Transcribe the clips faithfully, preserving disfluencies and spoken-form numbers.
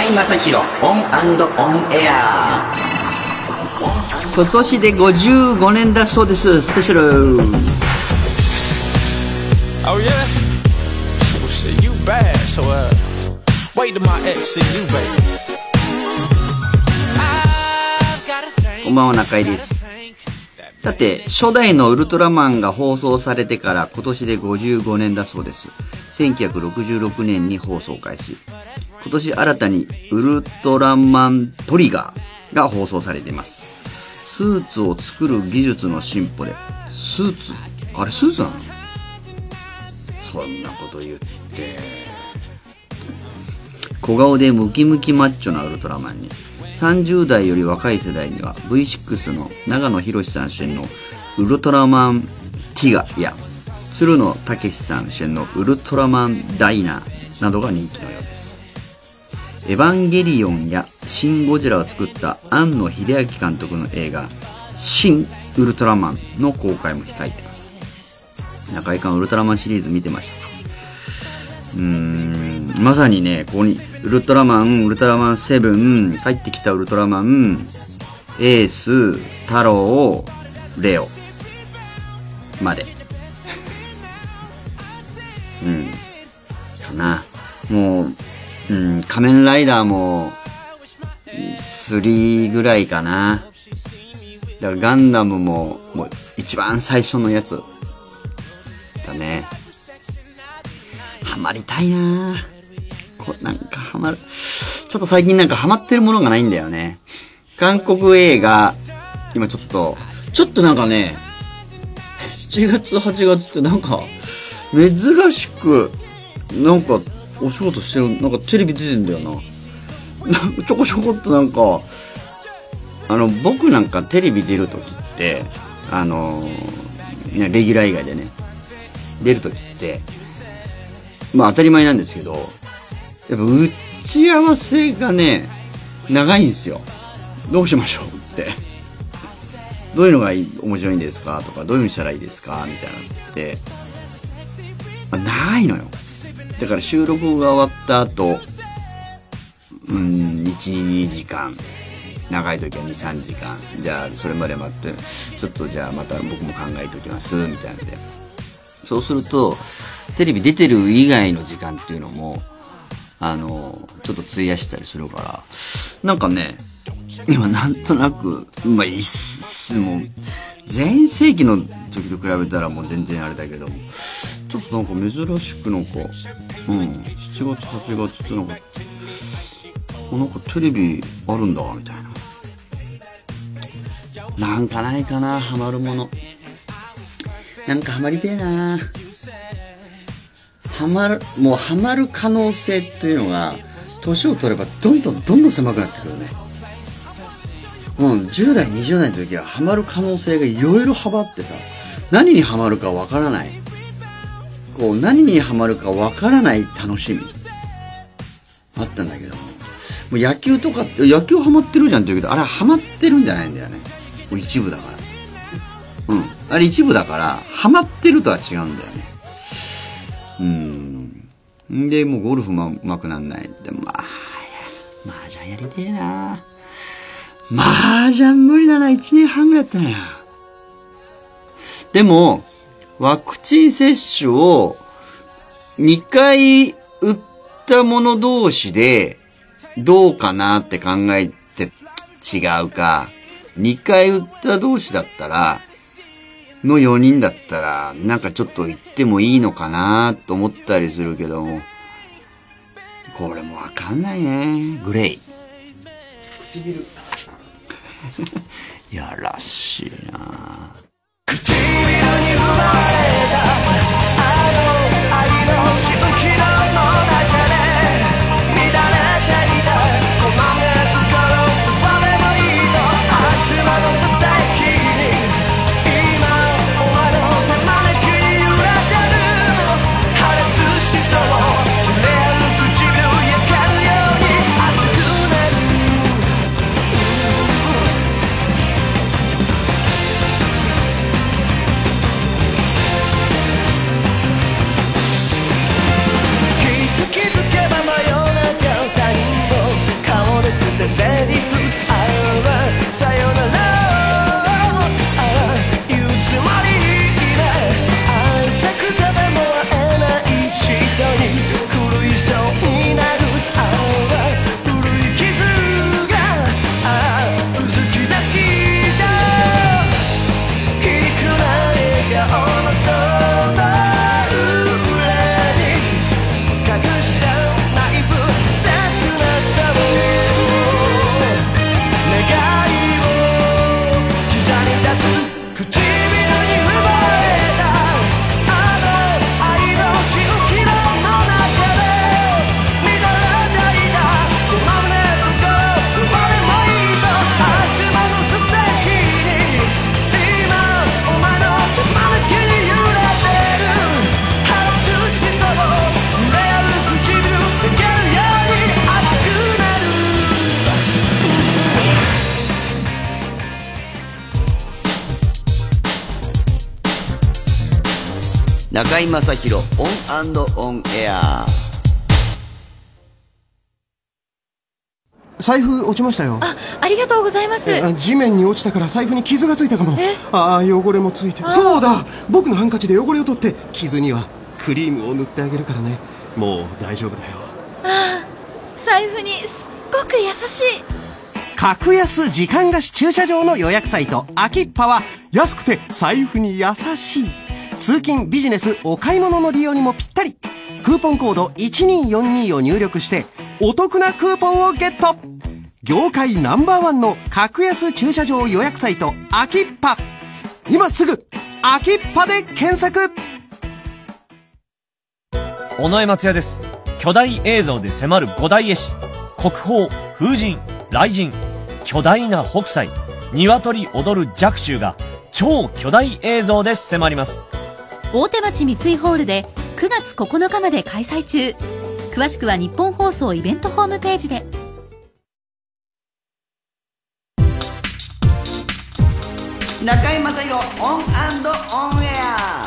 井正弘オン&オンエア。今年でごじゅうごねんだそうです。スペシャル。 Oh yeah? Well shit, you bad. So uh wait till my ex see you, baby. こんばんは、中井です。さて、初代のウルトラマンが放送されてから今年でごじゅうごねんだそうです。せんきゅうひゃくろくじゅうろくねんに放送開始。今年新たにウルトラマントリガーが放送されています。スーツを作る技術の進歩で、スーツ、あれスーツなの？そんなこと言って。小顔でムキムキマッチョなウルトラマンに、さんじゅうだいより若い世代には ブイシックス の長野博さん主演のウルトラマンティガや鶴野武さん主演のウルトラマンダイナなどが人気のようです。エヴァンゲリオンやシン・ゴジラを作った庵野秀明監督の映画シン・ウルトラマンの公開も控えています。中井さんウルトラマンシリーズ見てましたか？うーん、まさにね、ここにウルトラマン、ウルトラマンセブン、帰ってきたウルトラマン、エース、太郎、レオまでうんかな。もう、うん、仮面ライダーもスリーぐらいかな。だからガンダムももう一番最初のやつだね。ハマりたいなぁ。こなんかハマる。ちょっと最近なんかハマってるものがないんだよね。韓国映画、今ちょっと、ちょっとなんかね、しちがつはちがつってなんか、珍しく、なんかお仕事してる、なんかテレビ出てんだよな。なんかちょこちょこっとなんか、あの、僕なんかテレビ出るときって、あの、レギュラー以外でね、出るときって、まあ当たり前なんですけど、やっぱ打ち合わせがね、長いんですよ。どうしましょうって。どういうのがいい面白いんですかとか、どういうふうにしたらいいですかみたいなのって、まあ、長いのよ。だから収録が終わった後、うん、いち、にじかん。長い時はに、さんじかん。じゃあ、それまで待って、ちょっとじゃあまた僕も考えておきます、みたいなので。そうすると、テレビ出てる以外の時間っていうのも、あの、ちょっと費やしたりするから、なんかね、今なんとなく、まあ、いっす、もう、全盛期の時と比べたらもう全然あれだけども、ちょっとなんか珍しくなんか、うん、しちがつ、はちがつってなんか、なんかテレビあるんだ、みたいな。なんかないかな、ハマるもの。なんかハマりてえな。ハマる、もうハマる可能性っていうのが、年を取ればどんどんどんどん狭くなってくるね。うん、じゅうだい、にじゅうだいの時はハマる可能性がいろいろ幅あってさ、何にハマるかわからない。こう、何にハマるかわからない楽しみ。あったんだけども。もう野球とか、野球ハマってるじゃんって言うけど、あれはハマってるんじゃないんだよね。もう一部だから。うん。あれ一部だから、ハマってるとは違うんだよね。うん。で、もうゴルフも上手くなんない。でも、まあ、麻雀やりてえな。麻雀無理だな。いちねんはんぐらいやったな。でも、ワクチン接種をにかい打った者同士でどうかなって考えて違うか。にかい打った同士だったら、のよにんだったら、なんかちょっと言ってもいいのかなと思ったりするけども、これもわかんないね。グレイ。唇。やらしいな。唇に生まれたあの愛のしぶきの中で乱れていたこの根っこの雨の色悪魔のささやき中居正広オン&オンエア。 財布落ちましたよ。 あ、ありがとうございます。 地面に落ちたから財布に傷がついたかも。 えああ、汚れもついてる。そうだ、僕のハンカチで汚れを取って傷にはクリームを塗ってあげるからね。もう大丈夫だよ。 ああ、財布にすっごく優しい。 格安時間貸し駐車場の予約サイトアキッパは安くて財布に優しい。通勤ビジネスお買い物の利用にもぴったり。クーポンコードいちにーよんにーを入力してお得なクーポンをゲット。業界ナンバーワンの格安駐車場予約サイトアキッパ。今すぐアキッパで検索。 尾上松也です。巨大映像で迫る五大絵師、国宝、風神、雷神、巨大な北斎、鶏踊る若冲が超巨大映像で迫ります。 大手町三井ホールでくがつここのかまで開催中。詳しくは日本放送イベントホームページで。 中居正広オン&オンエア。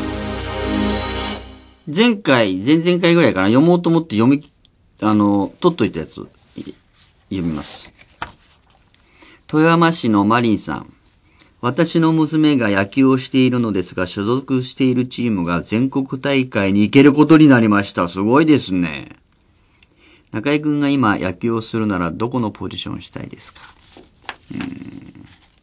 前回前々回ぐらいかな、読もうと思って読みあの取っといたやつ読みます。富山市のマリンさん。私の娘が野球をしているのですが、所属しているチームが全国大会に行けることになりました。すごいですね。中居くんが今野球をするならどこのポジションしたいですか？うーん、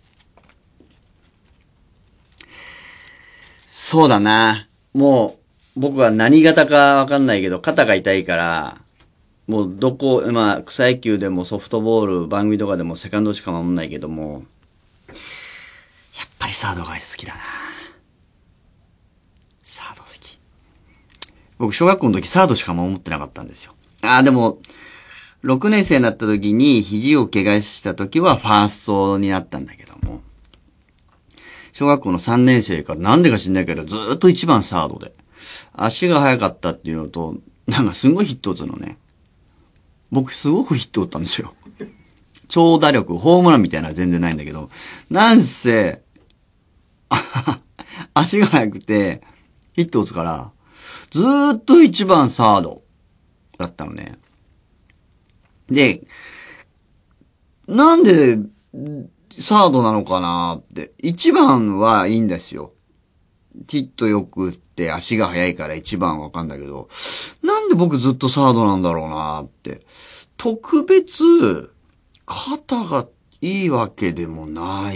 そうだな。もう僕は何型かわかんないけど、肩が痛いから、もうどこ、まあ草野球でもソフトボール、番組とかでもセカンドしか守んないけども、やっぱりサードが好きだな。サード好き。僕、小学校の時サードしか守ってなかったんですよ。ああ、でも、ろくねん生になった時に肘を怪我した時はファーストになったんだけども、小学校のさんねん生からなんでか知んないけど、ずーっと一番サードで。足が速かったっていうのと、なんかすごいヒット打つのね。僕すごくヒット打ったんですよ。長打力、ホームランみたいなのは全然ないんだけど、なんせ、足が速くて、ヒット打つから、ずーっと一番サードだったのね。で、なんで、サードなのかなって。一番はいいんですよ。ヒットよく打って足が速いから一番わかんだけど、なんで僕ずっとサードなんだろうなって。特別、肩がいいわけでもない。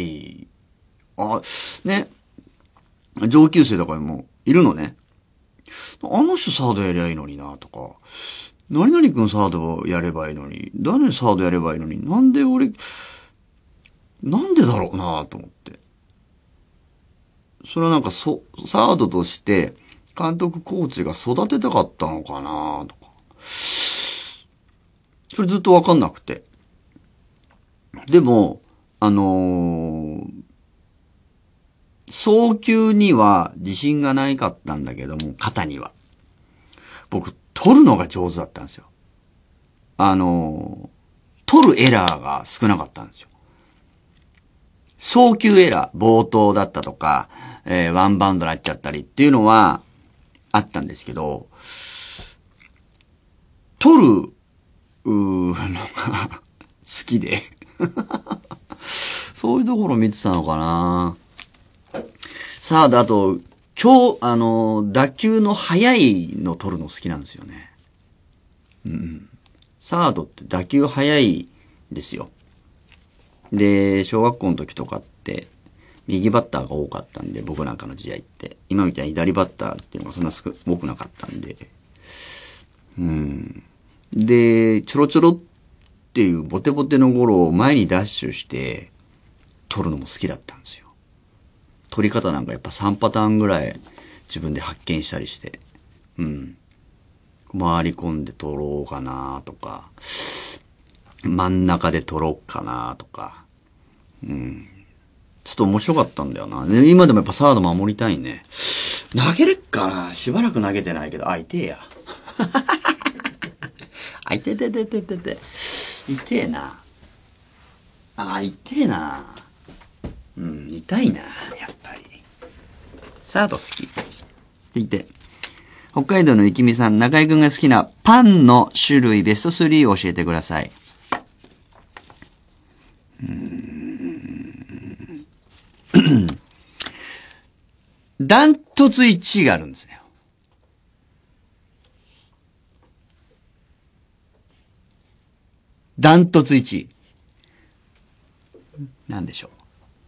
あ、ね。上級生とかにもいるのね。あの人サードやりゃいいのになとか。何々くんサードやればいいのに。誰サードやればいいのに。なんで俺、なんでだろうなと思って。それはなんかそ、サードとして監督コーチが育てたかったのかなとか。それずっとわかんなくて。でも、あのー、送球には自信がないかったんだけども、肩には。僕、取るのが上手だったんですよ。あのー、取るエラーが少なかったんですよ。送球エラー、暴投だったとか、えー、ワンバウンドになっちゃったりっていうのはあったんですけど、取る、うーのが好きで。そういうところ見てたのかな。さあ、あと、今日、あの、打球の速いの取るの好きなんですよね。うん。サードって打球速いですよ。で、小学校の時とかって、右バッターが多かったんで、僕なんかの時代って。今みたいに左バッターっていうのがそんな少多くなかったんで。うん。で、ちょろちょろっていうボテボテのゴロを前にダッシュして、取るのも好きだったんですよ。取り方なんかやっぱさんパターンぐらい自分で発見したりして。うん。回り込んで取ろうかなとか。真ん中で取ろうかなとか。うん。ちょっと面白かったんだよな。今でもやっぱサード守りたいね。投げれっかな。しばらく投げてないけど、あ、痛えや。あ、痛えててててて。痛えな。あ、痛えな。うん、痛いな、やっぱり。サード好き。 続いて、北海道のいきみさん、中井くんが好きなパンの種類ベストスリーを教えてください。うーんダントツいちいがあるんですよ。ダントツいちい。なんでしょう。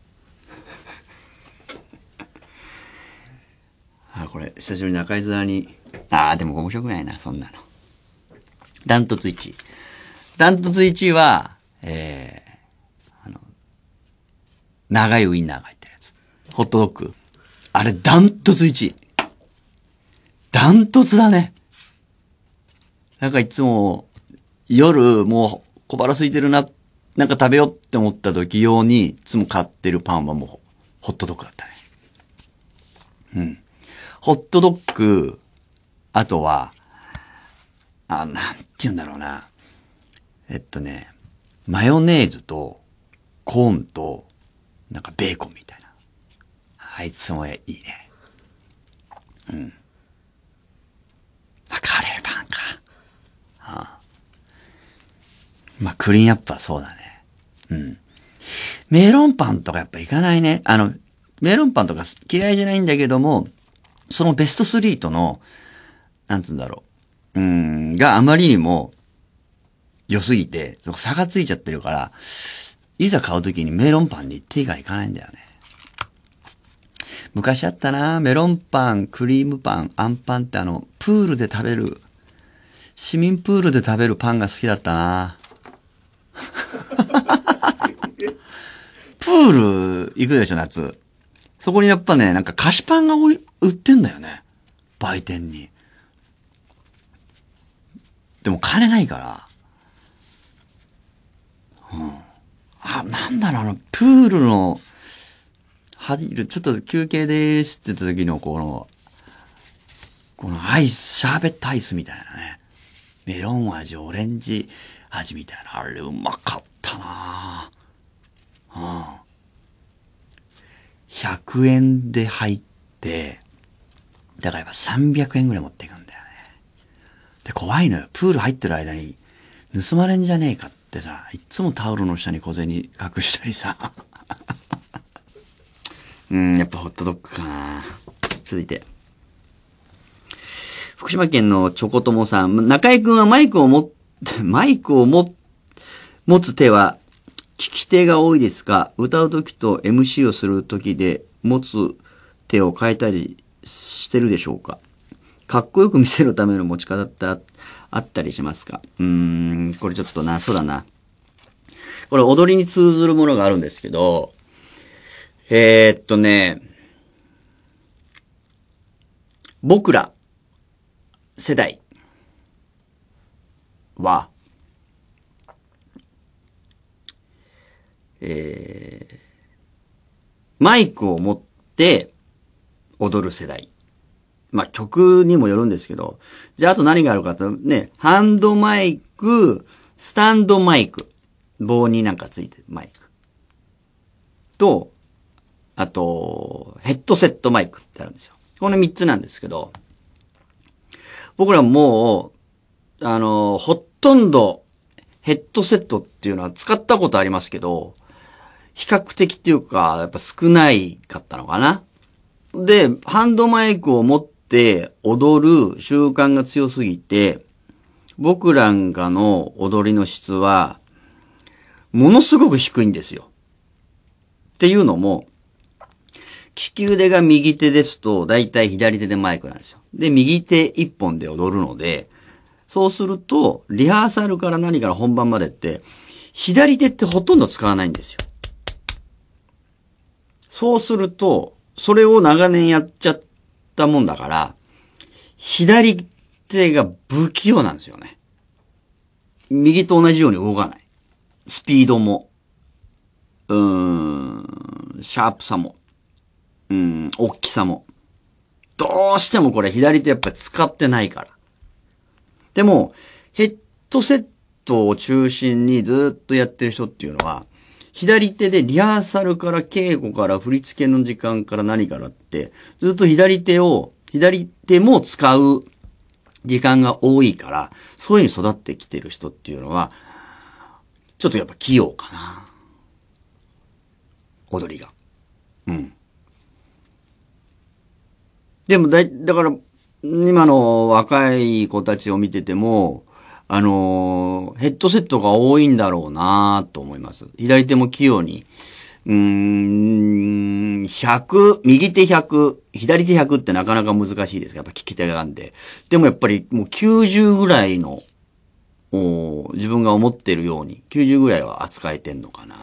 あ、これ、久しぶりに中井面に、ああ、でも面白くないな、そんなの。ダントツいちい。ダントツいちいは、えー、あの、長いウインナーが入ってるやつ。ホットドッグ。あれ、ダントツいちい。ダントツだね。なんかいつも、夜、もう小腹空いてるな、なんか食べようって思った時用に、いつも買ってるパンはもう、ホットドッグだったね。うん。ホットドッグ、あとは、あ、なんて言うんだろうな。えっとね、マヨネーズと、コーンと、なんかベーコンみたいな。あいつもいいね。うん。あ、カレーパンか。ああ、まあ、クリーンアップはそうだね。うん。メロンパンとかやっぱいかないね。あの、メロンパンとか嫌いじゃないんだけども、そのベストスリーとの、なんつうんだろう。うーん、があまりにも良すぎて、差がついちゃってるから、いざ買うときにメロンパンに手がいかないんだよね。昔あったな、メロンパン、クリームパン、アンパンってあの、プールで食べる、市民プールで食べるパンが好きだったな。プール行くでしょ、夏。そこにやっぱね、なんか菓子パンが売ってんだよね。売店に。でも金ないから。うん。あ、なんだろう、あの、プールの、入る、ちょっと休憩でーすって言った時のこの、このアイス、シャーベットアイスみたいなね。メロン味、オレンジ味みたいな。あれうまかったなぁ。うん。ひゃくえんで入って、だからやっぱさんびゃくえんぐらい持っていくんだよね。で、怖いのよ。プール入ってる間に盗まれんじゃねえかってさ、いつもタオルの下に小銭隠したりさ。うん、やっぱホットドッグかな。続いて。福島県のチョコ友さん。中井くんはマイクをも、マイクをも、持つ手は、利き手が多いですか？歌うときと エムシー をするときで持つ手を変えたりしてるでしょうか？かっこよく見せるための持ち方ってあったりしますか？うーん、これちょっとな、そうだな。これ踊りに通ずるものがあるんですけど、えー、っとね、僕ら世代は、えー、マイクを持って踊る世代。まあ、曲にもよるんですけど、じゃああと何があるかとね、ハンドマイク、スタンドマイク、棒になんかついてるマイク。と、あと、ヘッドセットマイクってあるんですよ。この三つなんですけど、僕らもう、あの、ほとんどヘッドセットっていうのは使ったことありますけど、比較的っていうか、やっぱ少ないかったのかな。で、ハンドマイクを持って踊る習慣が強すぎて、僕らんかの踊りの質は、ものすごく低いんですよ。っていうのも、利き腕が右手ですと、だいたい左手でマイクなんですよ。で、右手一本で踊るので、そうすると、リハーサルから何から本番までって、左手ってほとんど使わないんですよ。そうすると、それを長年やっちゃったもんだから、左手が不器用なんですよね。右と同じように動かない。スピードも、うーん、シャープさも、うーん、大きさも。どうしてもこれ左手やっぱり使ってないから。でも、ヘッドセットを中心にずっとやってる人っていうのは、左手でリハーサルから稽古から振り付けの時間から何からって、ずっと左手を左手も使う時間が多いから、そういう風に育ってきてる人っていうのは、ちょっとやっぱ器用かな。踊りが。うん。でもだ、だから、今の若い子たちを見てても、あのー、ヘッドセットが多いんだろうなと思います。左手も器用に。うーん、ひゃく、右手ひゃく、左手ひゃくってなかなか難しいです。やっぱ利き手があんで。でもやっぱりもうきゅうじゅうぐらいの、自分が思ってるように、きゅうじゅうぐらいは扱えてんのかなって。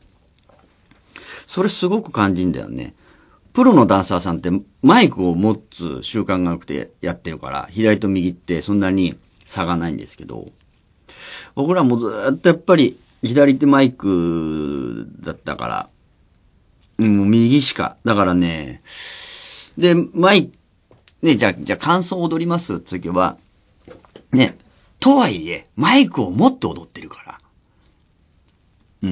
それすごく感じんだよね。プロのダンサーさんってマイクを持つ習慣がなくてやってるから、左と右ってそんなに差がないんですけど、僕らもずーっとやっぱり左手マイクだったから、うん、もう右しか。だからね、で、マイク、ね、じゃあ、じゃあ感想踊りますって時は、ね、とはいえ、マイクを持って踊ってるから。うん。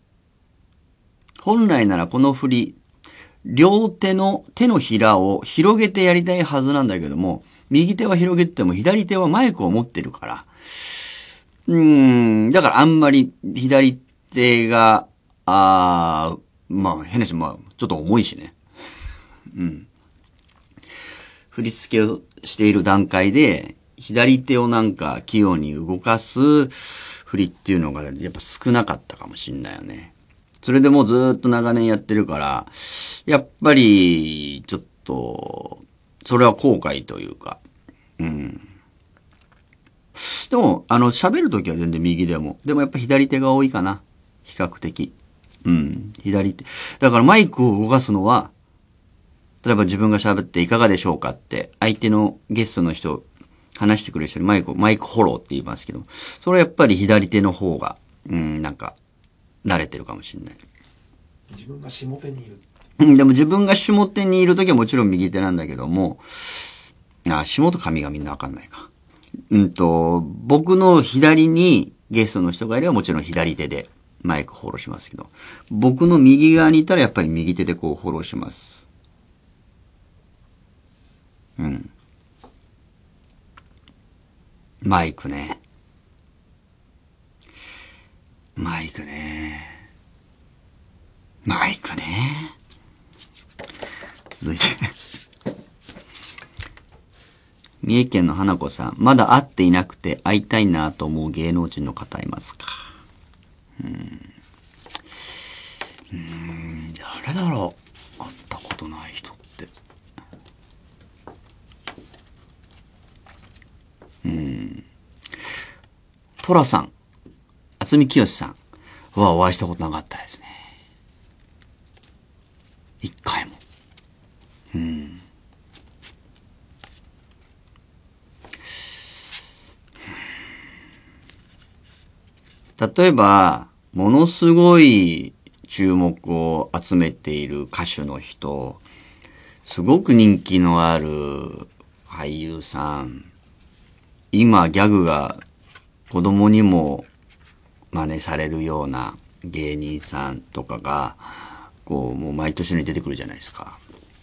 本来ならこの振り、両手の手のひらを広げてやりたいはずなんだけども、右手は広げても左手はマイクを持ってるから、うーん、だからあんまり左手が、あー、まあ変なし、まあちょっと重いしね。うん。振り付けをしている段階で、左手をなんか器用に動かす振りっていうのがやっぱ少なかったかもしんないよね。それでもうずーっと長年やってるから、やっぱり、ちょっと、それは後悔というか、うん。でも、あの、喋るときは全然右でも、でもやっぱ左手が多いかな。比較的。うん。左手。だからマイクを動かすのは、例えば自分が喋っていかがでしょうかって、相手のゲストの人、話してくれる人にマイク、マイクフォローって言いますけど、それはやっぱり左手の方が、うん、なんか、慣れてるかもしれない。 自分が下手にいる。 うん、でも自分が下手にいるときはもちろん右手なんだけども、あ、下と上がみんなわかんないか。うんと、僕の左にゲストの人がいればもちろん左手でマイクフォローしますけど、僕の右側にいたらやっぱり右手でこうフォローします。うん。マイクね。マイクね。マイクね。続いて。三重県の花子さん。まだ会っていなくて会いたいなと思う芸能人の方いますか？うーん。うーん、誰だろう。会ったことない人って。うーん。トラさん。渥美清さんはお会いしたことなかったですね。一回も。うん。例えば、ものすごい注目を集めている歌手の人、すごく人気のある俳優さん、今ギャグが子供にも真似されるような芸人さんとかが、こう、もう毎年に出てくるじゃないですか。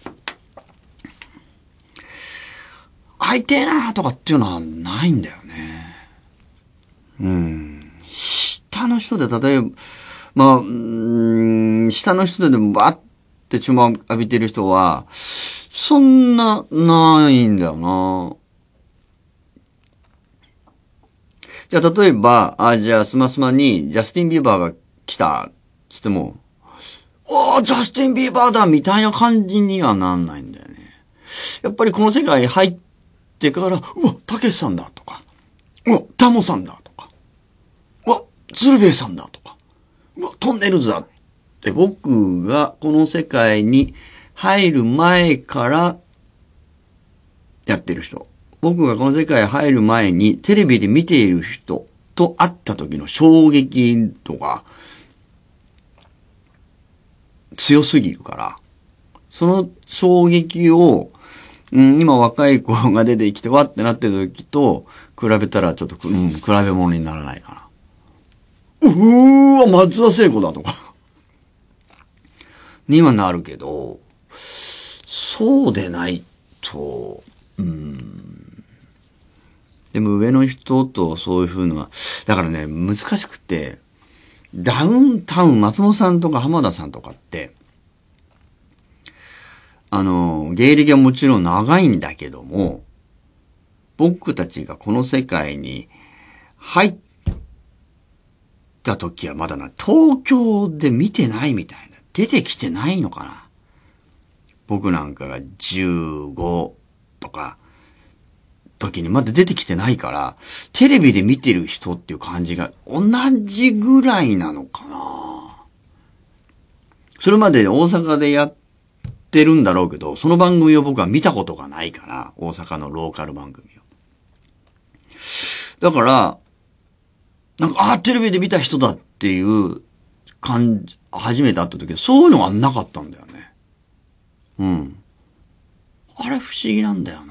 会いてえなとかっていうのはないんだよね。うん。下の人で、例えば、まあ、うーん、下の人ででもバッて注目浴びてる人は、そんな、ないんだよな。じゃあ、例えば、あ、じゃあ、スマスマに、ジャスティン・ビーバーが来た、つっても、おー、ジャスティン・ビーバーだみたいな感じにはなんないんだよね。やっぱりこの世界入ってから、うわ、たけしさんだとか、うわ、タモさんだとか、うわ、鶴瓶さんだとか、うわ、トンネルズだって僕がこの世界に入る前からやってる人。僕がこの世界に入る前にテレビで見ている人と会った時の衝撃度が強すぎるから、その衝撃を、うん、今若い子が出てきてわってなってる時と比べたらちょっと、うん、比べ物にならないかな。うーわ、松田聖子だとかにはなるけど、そうでないっと、うーん。でも上の人とそういう風のは、だからね、難しくて、ダウンタウン、松本さんとか浜田さんとかって、あの、芸歴はもちろん長いんだけども、僕たちがこの世界に入った時はまだな、東京で見てないみたいな。出てきてないのかな。僕なんかがじゅうごとか、時にまだ出てきてないから、テレビで見てる人っていう感じが同じぐらいなのかな。それまで大阪でやってるんだろうけど、その番組を僕は見たことがないから、大阪のローカル番組を。だから、なんか、あ、テレビで見た人だっていう感じ、初めて会った時はそういうのがなかったんだよね。うん。あれ不思議なんだよな。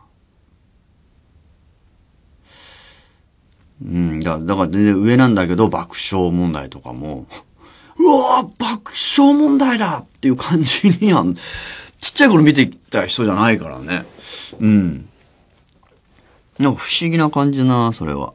うん、だ, だから全然上なんだけど爆笑問題とかも、うわー爆笑問題だっていう感じには、ちっちゃい頃見てきた人じゃないからね。うん。なんか不思議な感じな、それは。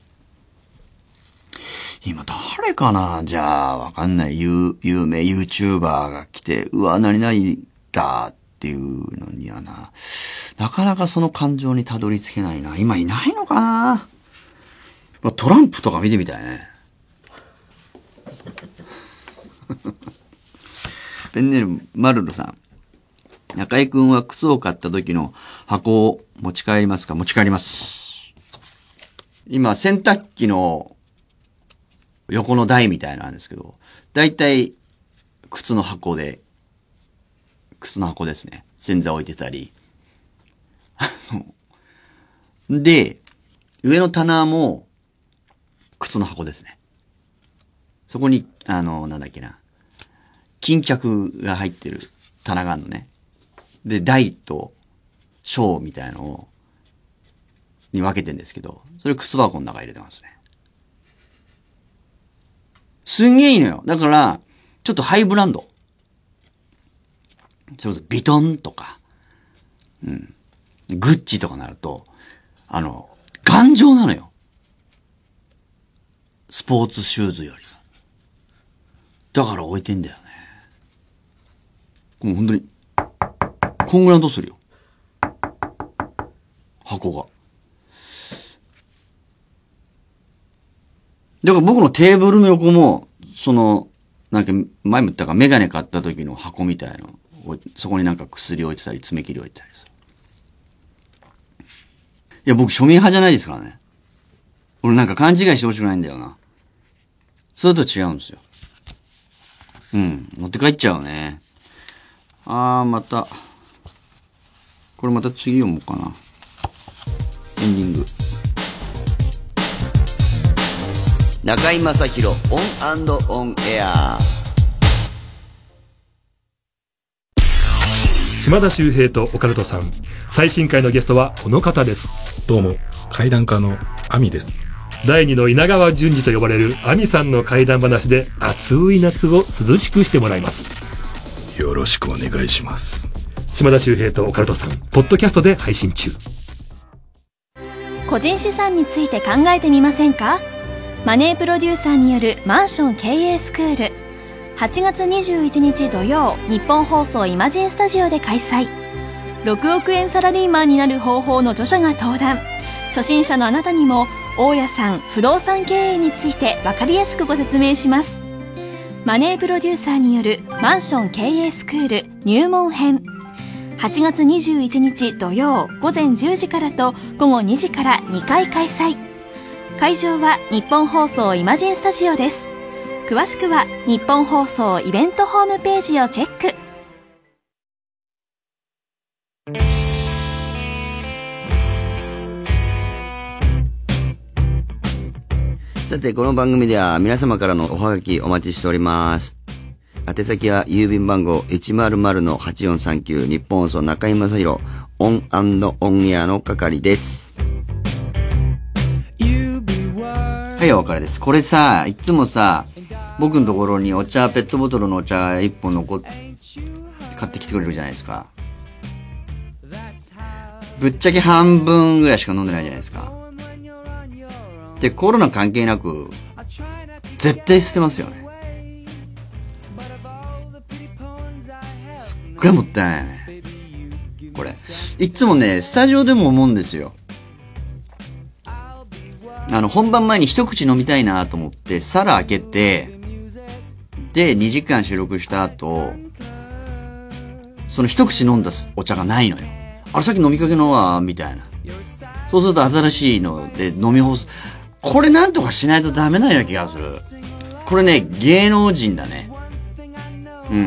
今誰かな、じゃあ、わかんない、有、有名 YouTuber が来て、うわ、何々だっていうのにはな、なかなかその感情にたどり着けないな。今いないのかな。トランプとか見てみたいね。ペンネームマルルさん。中井くんは靴を買った時の箱を持ち帰りますか？持ち帰ります。今洗濯機の横の台みたいなんですけど、だいたい靴の箱で、靴の箱ですね。洗剤置いてたり。で、上の棚も靴の箱ですね。そこに、あの、なんだっけな。巾着が入ってる棚があるのね。で、台と小みたいのを、に分けてんですけど、それ靴箱の中入れてますね。すんげえいいのよ。だから、ちょっとハイブランド。それこそビトンとか、うん。グッチとかなると、あの、頑丈なのよ。スポーツシューズより。だから置いてんだよね。もう本当に、こんぐらいの音するよ。箱が。だから僕のテーブルの横も、その、なんか前も言ったかメガネ買った時の箱みたいなの、そこになんか薬置いてたり、爪切り置いてたりする。いや、僕庶民派じゃないですからね。俺なんか勘違いしてほしくないんだよな。それと違うんですよ。うん。持って帰っちゃうね。あー、また。これまた次読もうかな。エンディング。中居正広オン&オンエア。 島田秀平とオカルトさん、最新回のゲストはこの方です。 どうも、怪談家のアミです。 第二の稲川淳二と呼ばれるアミさんの怪談話で暑い夏を涼しくしてもらいます。 よろしくお願いします。 島田秀平とオカルトさん、ポッドキャストで配信中。 個人資産について考えてみませんか？マネープロデューサーによるマンション経営スクール、はちがつにじゅういちにち土曜、日本放送イマジンスタジオで開催。ろくおくえんサラリーマンになる方法の著者が登壇。初心者のあなたにも大家さん不動産経営について分かりやすくご説明します。マネープロデューサーによるマンション経営スクール入門編、はちがつにじゅういちにち土曜ごぜんじゅうじからとごごにじからにかい開催。会場は日本放送イマジンスタジオです。詳しくは日本放送イベントホームページをチェック。 さて、この番組では皆様からのおはがきお待ちしております。宛先は郵便番号 いちまるまるのはちよんさんきゅう 日本放送中居正広オン&オンエアの係です。はい、お別れです。これさ、いつもさ、僕のところにお茶、ペットボトルのお茶一本残っ、買ってきてくれるじゃないですか。 ぶっちゃけ半分ぐらいしか飲んでないじゃないですか。で、コロナ関係なく、絶対捨てますよね。すっごいもったいないね。これ。いつもね、スタジオでも思うんですよ。あの、本番前に一口飲みたいなと思って、皿開けて、で、にじかん収録した後、その一口飲んだお茶がないのよ。あれさっき飲みかけのは、みたいな。そうすると新しいので飲み干す。これなんとかしないとダメなような気がする。これね、芸能人だね。うん。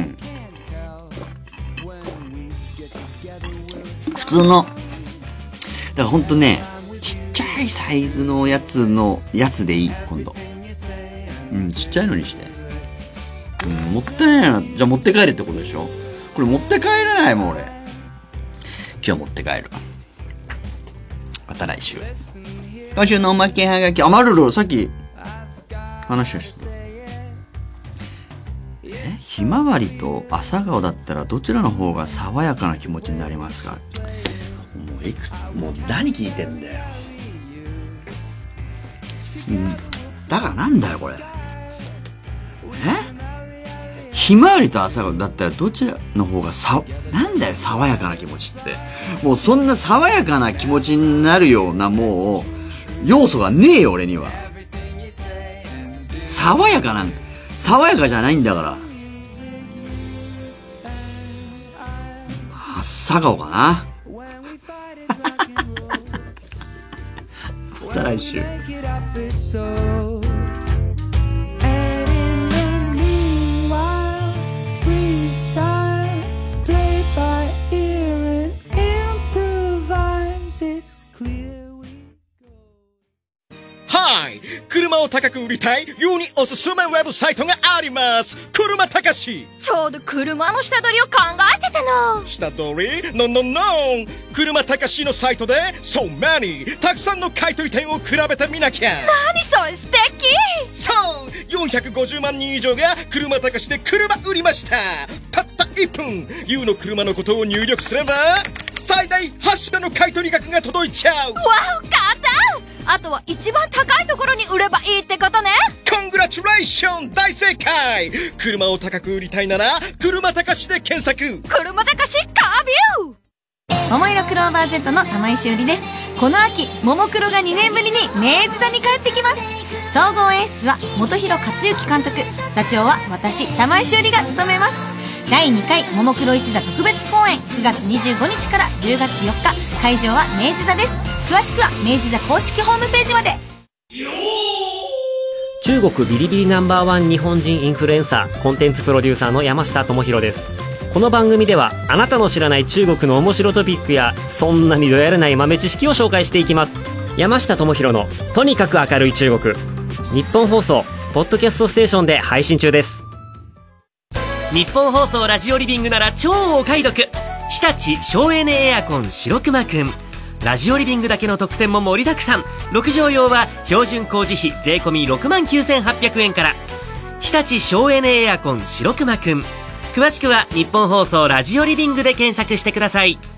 普通の、だからほんとね、ちっちゃいサイズのやつの、やつでいい、今度。うん、ちっちゃいのにして。うん、もったいないな。じゃあ持って帰れってことでしょ？これ持って帰れないもん、俺。今日持って帰る。また来週。今週のおまけはがき、あ、まるる、さっき、話をした。え？ひまわりと朝顔だったらどちらの方が爽やかな気持ちになりますか？もういく、もう何聞いてんだよ。うん。だからなんだよ、これ。え？ひまわりと朝顔だったらどちらの方がさ、なんだよ、爽やかな気持ちって。もうそんな爽やかな気持ちになるようなもう、要素がねえよ、俺には。爽やかなん、爽やかじゃないんだから。朝顔かな。また来週。 はい、車を高く売りたい世におすすめウェブサイトがあります。車高し。 ちょうど車の下取りを考えてたの。 下取り？ののの車高しのサイトで So many たくさんの買取店を比べてみなきゃ。 何それ素敵。 そうよんひゃくごじゅうまんにん以上が車高しで車売りました。たったいっぷん ユー の車のことを入力すれば最大はち種の買取額が届いちゃう。 わお、簡単。あとは一番高いところに売ればいいってことね。 コングラチュレーション、大正解。車を高く売りたいなら車高しで検索。 車高しカービュー。 桃色クローバー Z の玉井しおりです。この秋、ももクロがにねんぶりに明治座に帰ってきます。総合演出は本広克行監督、座長は私玉井しおりが務めます。だいにかいももクロ一座特別公演、くがつにじゅうごにちからじゅうがつよっか、会場は明治座です。詳しくは明治座公式ホームページまで。 中国ビリビリナンバーワン日本人インフルエンサー、コンテンツプロデューサーの山下智博です。この番組ではあなたの知らない中国の面白トピックやそんなにどやれない豆知識を紹介していきます。山下智博のとにかく明るい中国、日本放送ポッドキャストステーションで配信中です。 日本放送ラジオリビングなら超お買い得。日立省エネエアコン白熊くん、ラジオリビングだけの特典も盛りだくさん。ろくじょう用は標準工事費税込みろくまんきゅうせんはっぴゃくえんから。日立省エネエアコン白熊くん、詳しくは日本放送ラジオリビングで検索してください。